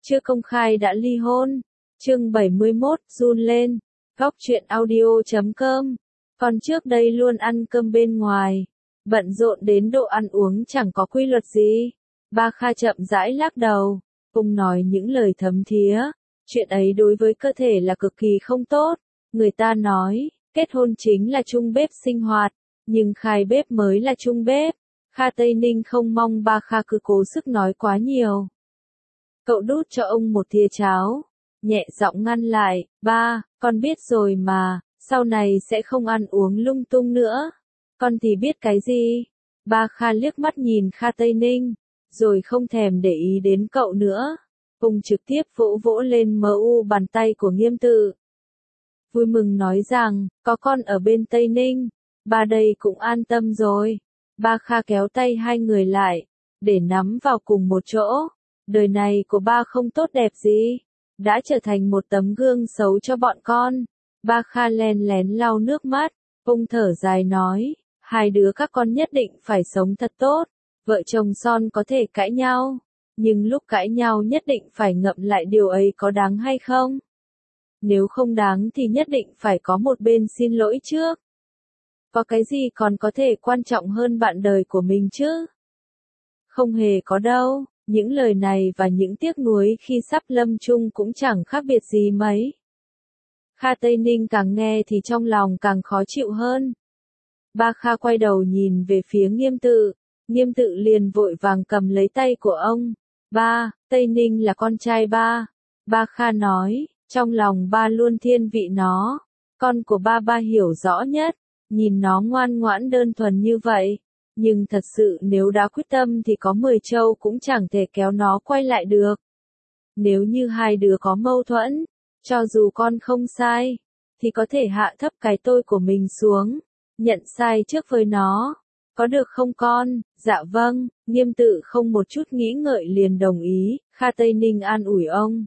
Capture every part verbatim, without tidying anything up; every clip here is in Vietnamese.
chưa công khai đã ly hôn. Chương bảy mươi mốt, run lên. Góc truyện audio chấm com. Còn trước đây luôn ăn cơm bên ngoài, bận rộn đến độ ăn uống chẳng có quy luật gì. Ba Kha chậm rãi lắc đầu, cùng nói những lời thấm thía. Chuyện ấy đối với cơ thể là cực kỳ không tốt. Người ta nói, kết hôn chính là chung bếp sinh hoạt, nhưng khai bếp mới là chung bếp. Kha Tây Ninh không mong Ba Kha cứ cố sức nói quá nhiều. Cậu đút cho ông một thìa cháo, nhẹ giọng ngăn lại, ba, con biết rồi mà, sau này sẽ không ăn uống lung tung nữa. Con thì biết cái gì? Ba Kha liếc mắt nhìn Kha Tây Ninh, rồi không thèm để ý đến cậu nữa. Ông trực tiếp vỗ vỗ lên mờ u bàn tay của Nghiêm Tự. Vui mừng nói rằng, có con ở bên Tây Ninh, ba đây cũng an tâm rồi. Ba Kha kéo tay hai người lại, để nắm vào cùng một chỗ. Đời này của ba không tốt đẹp gì, đã trở thành một tấm gương xấu cho bọn con. Ba Kha len lén lau nước mắt, ông thở dài nói, hai đứa các con nhất định phải sống thật tốt. Vợ chồng son có thể cãi nhau, nhưng lúc cãi nhau nhất định phải ngẫm lại điều ấy có đáng hay không. Nếu không đáng thì nhất định phải có một bên xin lỗi trước. Có cái gì còn có thể quan trọng hơn bạn đời của mình chứ? Không hề có đâu, những lời này và những tiếc nuối khi sắp lâm chung cũng chẳng khác biệt gì mấy. Kha Tây Ninh càng nghe thì trong lòng càng khó chịu hơn. Ba Kha quay đầu nhìn về phía Nghiêm Tự, Nghiêm Tự liền vội vàng cầm lấy tay của ông. Ba, Tây Ninh là con trai ba. Ba Kha nói, trong lòng ba luôn thiên vị nó. Con của ba ba hiểu rõ nhất, nhìn nó ngoan ngoãn đơn thuần như vậy. Nhưng thật sự nếu đã quyết tâm thì có mười trâu cũng chẳng thể kéo nó quay lại được. Nếu như hai đứa có mâu thuẫn, cho dù con không sai, thì có thể hạ thấp cái tôi của mình xuống, nhận sai trước với nó. Có được không con? Dạ vâng, Nghiêm Tự không một chút nghĩ ngợi liền đồng ý. Kha Tây Ninh an ủi ông.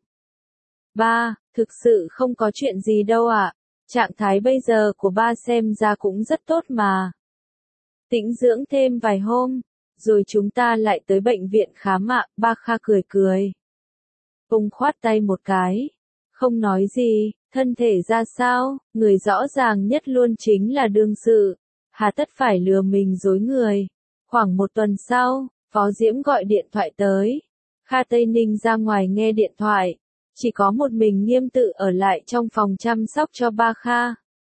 Ba, thực sự không có chuyện gì đâu ạ. Trạng thái bây giờ của ba xem ra cũng rất tốt mà. Tĩnh dưỡng thêm vài hôm, rồi chúng ta lại tới bệnh viện khám ạ. Ba Kha cười cười. Ông khoát tay một cái, không nói gì. Thân thể ra sao, người rõ ràng nhất luôn chính là đương sự. Hà tất phải lừa mình dối người. Khoảng một tuần sau, Phó Diễm gọi điện thoại tới. Kha Tây Ninh ra ngoài nghe điện thoại. Chỉ có một mình Nghiêm Tự ở lại trong phòng chăm sóc cho Ba Kha.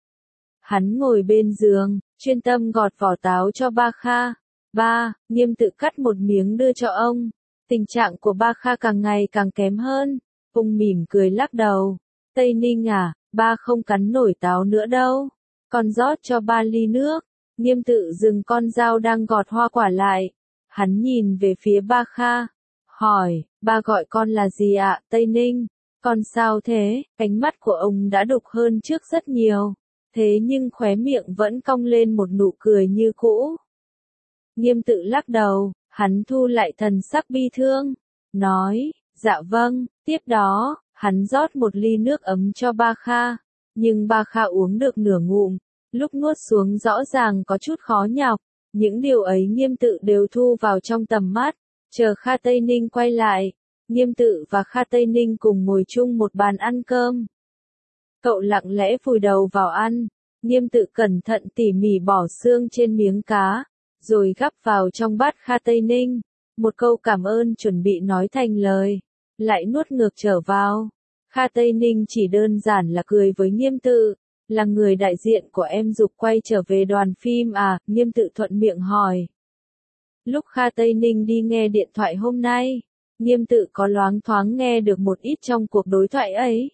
Hắn ngồi bên giường, chuyên tâm gọt vỏ táo cho Ba Kha. Ba, Nghiêm Tự cắt một miếng đưa cho ông. Tình trạng của Ba Kha càng ngày càng kém hơn. Ông mỉm cười lắc đầu. Tây Ninh à, ba không cắn nổi táo nữa đâu. Con rót cho ba ly nước. Nghiêm Tự dừng con dao đang gọt hoa quả lại. Hắn nhìn về phía Ba Kha. Hỏi, ba gọi con là gì ạ, Tây Ninh? Con sao thế? Cánh mắt của ông đã đục hơn trước rất nhiều. Thế nhưng khóe miệng vẫn cong lên một nụ cười như cũ. Nghiêm Tự lắc đầu, hắn thu lại thần sắc bi thương. Nói, dạ vâng, tiếp đó, hắn rót một ly nước ấm cho Ba Kha. Nhưng Ba Kha uống được nửa ngụm, lúc nuốt xuống rõ ràng có chút khó nhọc. Những điều ấy Nghiêm Tự đều thu vào trong tầm mắt. Chờ Kha Tây Ninh quay lại, Nghiêm Tự và Kha Tây Ninh cùng ngồi chung một bàn ăn cơm. Cậu lặng lẽ vùi đầu vào ăn, Nghiêm Tự cẩn thận tỉ mỉ bỏ xương trên miếng cá, rồi gắp vào trong bát Kha Tây Ninh. Một câu cảm ơn chuẩn bị nói thành lời, lại nuốt ngược trở vào. Kha Tây Ninh chỉ đơn giản là cười với Nghiêm Tự, là người đại diện của em Dục quay trở về đoàn phim à, Nghiêm Tự thuận miệng hỏi. Lúc Kha Tây Ninh đi nghe điện thoại hôm nay, Nghiêm Tự có loáng thoáng nghe được một ít trong cuộc đối thoại ấy.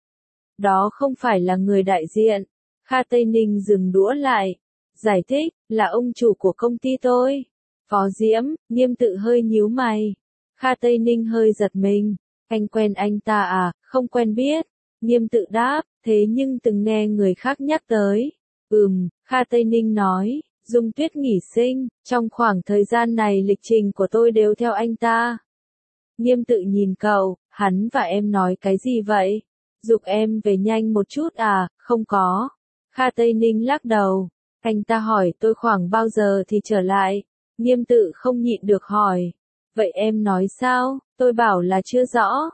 Đó không phải là người đại diện. Kha Tây Ninh dừng đũa lại, giải thích, là ông chủ của công ty tôi. Phó Diễm. Nghiêm Tự hơi nhíu mày. Kha Tây Ninh hơi giật mình. Anh quen anh ta à? Không quen biết. Nghiêm Tự đáp, thế nhưng từng nghe người khác nhắc tới. Ừm, Kha Tây Ninh nói, Dung Tuyết nghỉ sinh, trong khoảng thời gian này lịch trình của tôi đều theo anh ta. Nghiêm Tự nhìn cậu, hắn và em nói cái gì vậy? Giục em về nhanh một chút à? Không có. Kha Tây Ninh lắc đầu. Anh ta hỏi tôi khoảng bao giờ thì trở lại. Nghiêm Tự không nhịn được hỏi. Vậy em nói sao? Tôi bảo là chưa rõ.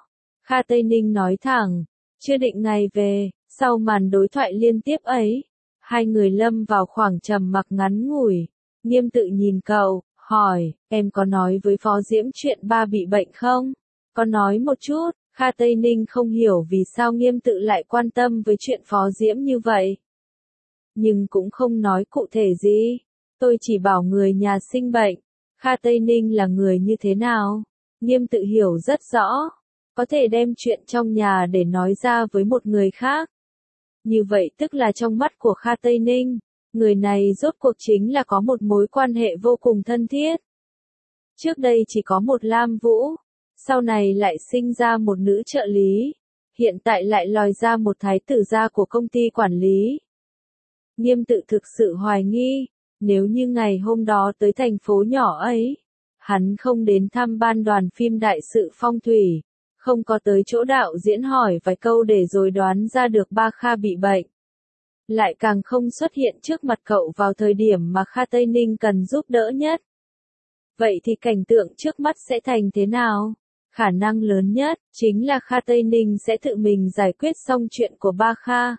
Kha Tây Ninh nói thẳng, chưa định ngày về. Sau màn đối thoại liên tiếp ấy, hai người lâm vào khoảng trầm mặc ngắn ngủi. Nghiêm Tự nhìn cậu, hỏi, em có nói với Phó Diễm chuyện ba bị bệnh không? Có nói một chút. Kha Tây Ninh không hiểu vì sao Nghiêm Tự lại quan tâm với chuyện Phó Diễm như vậy. Nhưng cũng không nói cụ thể gì. Tôi chỉ bảo người nhà sinh bệnh. Kha Tây Ninh là người như thế nào? Nghiêm Tự hiểu rất rõ. Có thể đem chuyện trong nhà để nói ra với một người khác. Như vậy tức là trong mắt của Kha Tây Ninh, người này rốt cuộc chính là có một mối quan hệ vô cùng thân thiết. Trước đây chỉ có một Lam Vũ, sau này lại sinh ra một nữ trợ lý, hiện tại lại lòi ra một thái tử gia của công ty quản lý. Nghiêm Tự thực sự hoài nghi, nếu như ngày hôm đó tới thành phố nhỏ ấy, hắn không đến thăm ban đoàn phim đại sự phong thủy, không có tới chỗ đạo diễn hỏi vài câu để rồi đoán ra được Ba Kha bị bệnh. Lại càng không xuất hiện trước mặt cậu vào thời điểm mà Kha Tây Ninh cần giúp đỡ nhất. Vậy thì cảnh tượng trước mắt sẽ thành thế nào? Khả năng lớn nhất, chính là Kha Tây Ninh sẽ tự mình giải quyết xong chuyện của Ba Kha.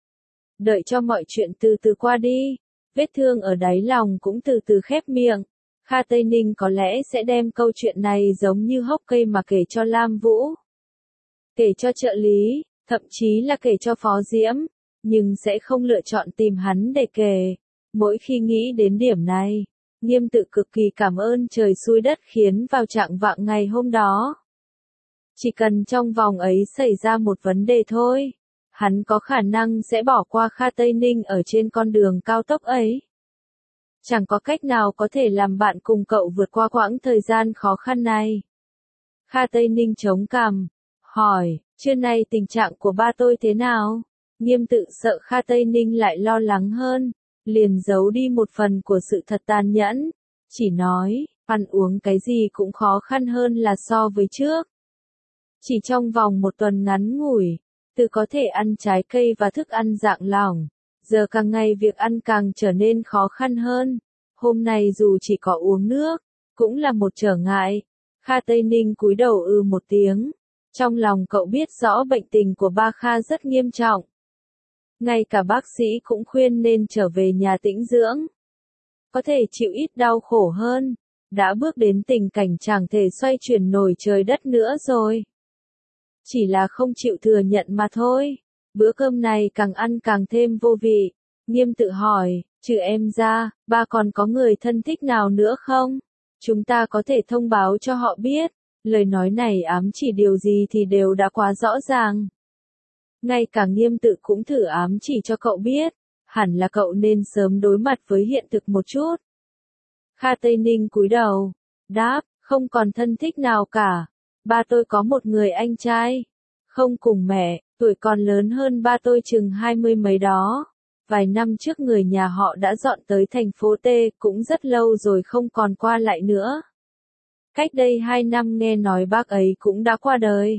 Đợi cho mọi chuyện từ từ qua đi, vết thương ở đáy lòng cũng từ từ khép miệng. Kha Tây Ninh có lẽ sẽ đem câu chuyện này giống như hốc cây mà kể cho Lam Vũ. Kể cho trợ lý, thậm chí là kể cho Phó Diễm, nhưng sẽ không lựa chọn tìm hắn để kể. Mỗi khi nghĩ đến điểm này, Nghiêm Tự cực kỳ cảm ơn trời xui đất khiến vào trạng vạng ngày hôm đó. Chỉ cần trong vòng ấy xảy ra một vấn đề thôi, hắn có khả năng sẽ bỏ qua Kha Tây Ninh ở trên con đường cao tốc ấy. Chẳng có cách nào có thể làm bạn cùng cậu vượt qua quãng thời gian khó khăn này. Kha Tây Ninh chống cằm, hỏi, trưa nay tình trạng của ba tôi thế nào? Nghiêm Tự sợ Kha Tây Ninh lại lo lắng hơn, liền giấu đi một phần của sự thật tàn nhẫn, chỉ nói, ăn uống cái gì cũng khó khăn hơn là so với trước. Chỉ trong vòng một tuần ngắn ngủi, từ có thể ăn trái cây và thức ăn dạng lỏng, giờ càng ngày việc ăn càng trở nên khó khăn hơn. Hôm nay dù chỉ có uống nước, cũng là một trở ngại. Kha Tây Ninh cúi đầu ư một tiếng. Trong lòng cậu biết rõ bệnh tình của Ba Kha rất nghiêm trọng. Ngay cả bác sĩ cũng khuyên nên trở về nhà tĩnh dưỡng. Có thể chịu ít đau khổ hơn. Đã bước đến tình cảnh chẳng thể xoay chuyển nổi trời đất nữa rồi. Chỉ là không chịu thừa nhận mà thôi. Bữa cơm này càng ăn càng thêm vô vị. Nghiêm Tự hỏi, trừ em ra, ba còn có người thân thích nào nữa không? Chúng ta có thể thông báo cho họ biết. Lời nói này ám chỉ điều gì thì đều đã quá rõ ràng. Ngay cả Nghiêm Tự cũng thử ám chỉ cho cậu biết. Hẳn là cậu nên sớm đối mặt với hiện thực một chút. Kha Tây Ninh cúi đầu, đáp, không còn thân thích nào cả. Ba tôi có một người anh trai. Không cùng mẹ, tuổi còn lớn hơn ba tôi chừng hai mươi mấy đó. Vài năm trước người nhà họ đã dọn tới thành phố T, cũng rất lâu rồi không còn qua lại nữa. Cách đây hai năm nghe nói bác ấy cũng đã qua đời.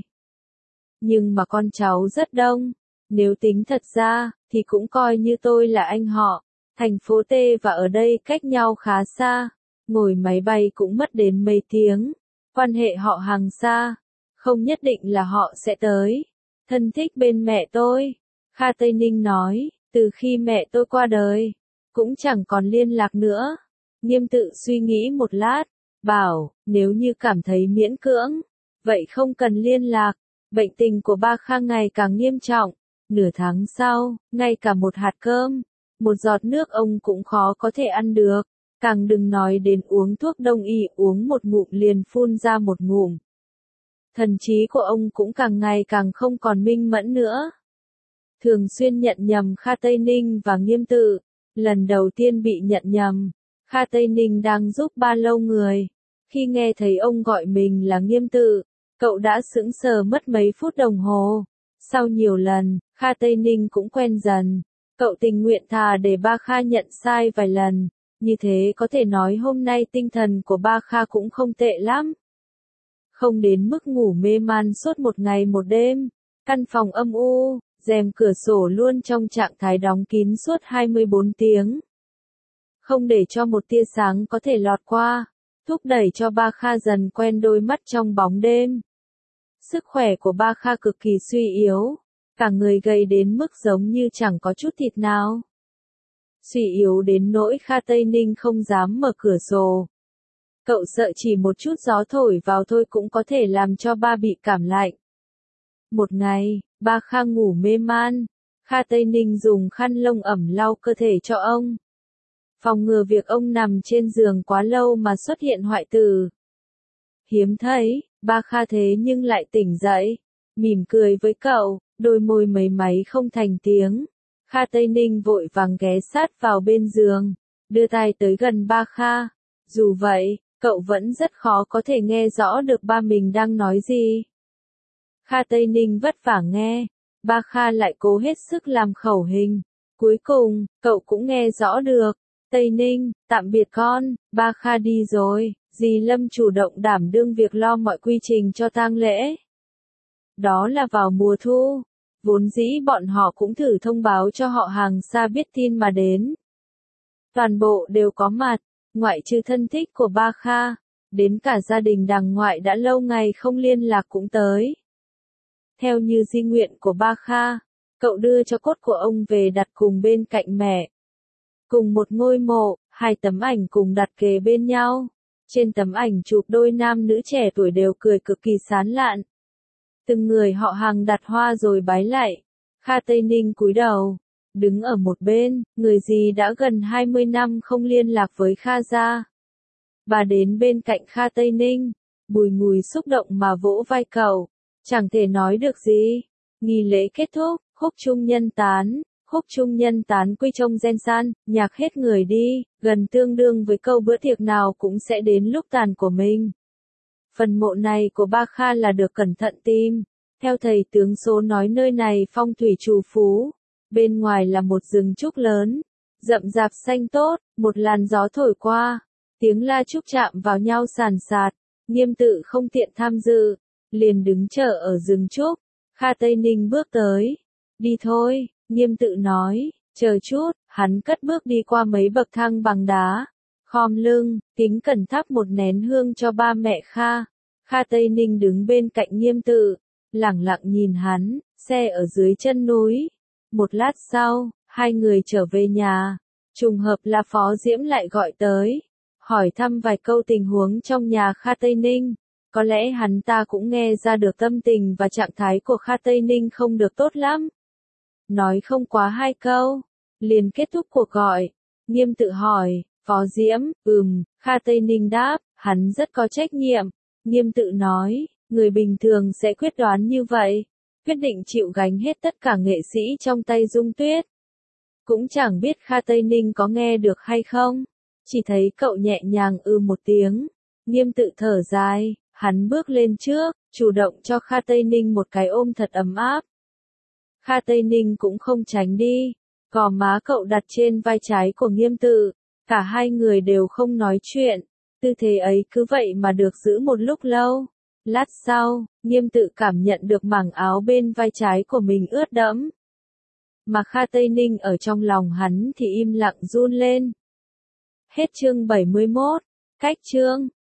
Nhưng mà con cháu rất đông. Nếu tính thật ra, thì cũng coi như tôi là anh họ. Thành phố T và ở đây cách nhau khá xa. Ngồi máy bay cũng mất đến mấy tiếng. Quan hệ họ hàng xa. Không nhất định là họ sẽ tới. Thân thích bên mẹ tôi. Kha Tây Ninh nói, từ khi mẹ tôi qua đời, cũng chẳng còn liên lạc nữa. Nghiêm Tự suy nghĩ một lát, bảo, nếu như cảm thấy miễn cưỡng, vậy không cần liên lạc. Bệnh tình của Ba Kha ngày càng nghiêm trọng. Nửa tháng sau, ngay cả một hạt cơm, một giọt nước ông cũng khó có thể ăn được. Càng đừng nói đến uống thuốc đông y, uống một ngụm liền phun ra một ngụm. Thần trí của ông cũng càng ngày càng không còn minh mẫn nữa. Thường xuyên nhận nhầm Kha Tây Ninh và Nghiêm Tự. Lần đầu tiên bị nhận nhầm, Kha Tây Ninh đang giúp ba lâu người. Khi nghe thấy ông gọi mình là Nghiêm Tự, cậu đã sững sờ mất mấy phút đồng hồ. Sau nhiều lần, Kha Tây Ninh cũng quen dần. Cậu tình nguyện thà để Ba Kha nhận sai vài lần. Như thế có thể nói hôm nay tinh thần của Ba Kha cũng không tệ lắm. Không đến mức ngủ mê man suốt một ngày một đêm. Căn phòng âm u, rèm cửa sổ luôn trong trạng thái đóng kín suốt hai mươi bốn tiếng. Không để cho một tia sáng có thể lọt qua. Thúc đẩy cho Ba Kha dần quen đôi mắt trong bóng đêm. Sức khỏe của Ba Kha cực kỳ suy yếu, cả người gầy đến mức giống như chẳng có chút thịt nào. Suy yếu đến nỗi Kha Tây Ninh không dám mở cửa sổ. Cậu sợ chỉ một chút gió thổi vào thôi cũng có thể làm cho ba bị cảm lạnh. Một ngày, Ba Kha ngủ mê man, Kha Tây Ninh dùng khăn lông ẩm lau cơ thể cho ông. Phòng ngừa việc ông nằm trên giường quá lâu mà xuất hiện hoại tử. Hiếm thấy, Ba Kha thế nhưng lại tỉnh dậy, mỉm cười với cậu, đôi môi mấy máy không thành tiếng. Kha Tây Ninh vội vàng ghé sát vào bên giường, đưa tay tới gần Ba Kha. Dù vậy, cậu vẫn rất khó có thể nghe rõ được ba mình đang nói gì. Kha Tây Ninh vất vả nghe, Ba Kha lại cố hết sức làm khẩu hình. Cuối cùng, cậu cũng nghe rõ được. Tây Ninh, tạm biệt con, Ba Kha đi rồi. Dì Lâm chủ động đảm đương việc lo mọi quy trình cho tang lễ. Đó là vào mùa thu, vốn dĩ bọn họ cũng thử thông báo cho họ hàng xa biết tin mà đến. Toàn bộ đều có mặt, ngoại trừ thân thích của Ba Kha, đến cả gia đình đàng ngoại đã lâu ngày không liên lạc cũng tới. Theo như di nguyện của Ba Kha, cậu đưa cho cốt của ông về đặt cùng bên cạnh mẹ. Cùng một ngôi mộ, hai tấm ảnh cùng đặt kề bên nhau. Trên tấm ảnh chụp đôi nam nữ trẻ tuổi đều cười cực kỳ sán lạn. Từng người họ hàng đặt hoa rồi bái lạy. Kha Tây Ninh cúi đầu, đứng ở một bên, người dì đã gần hai mươi năm không liên lạc với Kha gia. Bà đến bên cạnh Kha Tây Ninh, bùi ngùi xúc động mà vỗ vai cậu, chẳng thể nói được gì. Nghi lễ kết thúc, khúc chung nhân tán. Khúc chung nhân tán quy trong gen san, nhạc hết người đi, gần tương đương với câu bữa tiệc nào cũng sẽ đến lúc tàn của mình. Phần mộ này của Ba Kha là được cẩn thận tìm. Theo thầy tướng số nói nơi này phong thủy trù phú. Bên ngoài là một rừng trúc lớn, rậm rạp xanh tốt, một làn gió thổi qua. Tiếng la trúc chạm vào nhau sàn sạt, Nghiêm Tự không tiện tham dự, liền đứng chờ ở rừng trúc. Kha Tây Ninh bước tới. Đi thôi. Nghiêm Tự nói, chờ chút, hắn cất bước đi qua mấy bậc thang bằng đá, khom lưng, kính cẩn thắp một nén hương cho ba mẹ Kha. Kha Tây Ninh đứng bên cạnh Nghiêm Tự, lẳng lặng nhìn hắn, xe ở dưới chân núi. Một lát sau, hai người trở về nhà, trùng hợp là Phó Diễm lại gọi tới, hỏi thăm vài câu tình huống trong nhà Kha Tây Ninh. Có lẽ hắn ta cũng nghe ra được tâm tình và trạng thái của Kha Tây Ninh không được tốt lắm. Nói không quá hai câu, liền kết thúc cuộc gọi. Nghiêm Tự hỏi, Phó Diễm, ừm, Kha Tây Ninh đáp, hắn rất có trách nhiệm. Nghiêm Tự nói, người bình thường sẽ quyết đoán như vậy, quyết định chịu gánh hết tất cả nghệ sĩ trong tay Dung Tuyết. Cũng chẳng biết Kha Tây Ninh có nghe được hay không, chỉ thấy cậu nhẹ nhàng ư một tiếng. Nghiêm Tự thở dài, hắn bước lên trước, chủ động cho Kha Tây Ninh một cái ôm thật ấm áp. Kha Tây Ninh cũng không tránh đi, gò má cậu đặt trên vai trái của Nghiêm Tự, cả hai người đều không nói chuyện, tư thế ấy cứ vậy mà được giữ một lúc lâu. Lát sau, Nghiêm Tự cảm nhận được mảng áo bên vai trái của mình ướt đẫm. Mà Kha Tây Ninh ở trong lòng hắn thì im lặng run lên. Hết chương bảy mươi mốt, cách chương.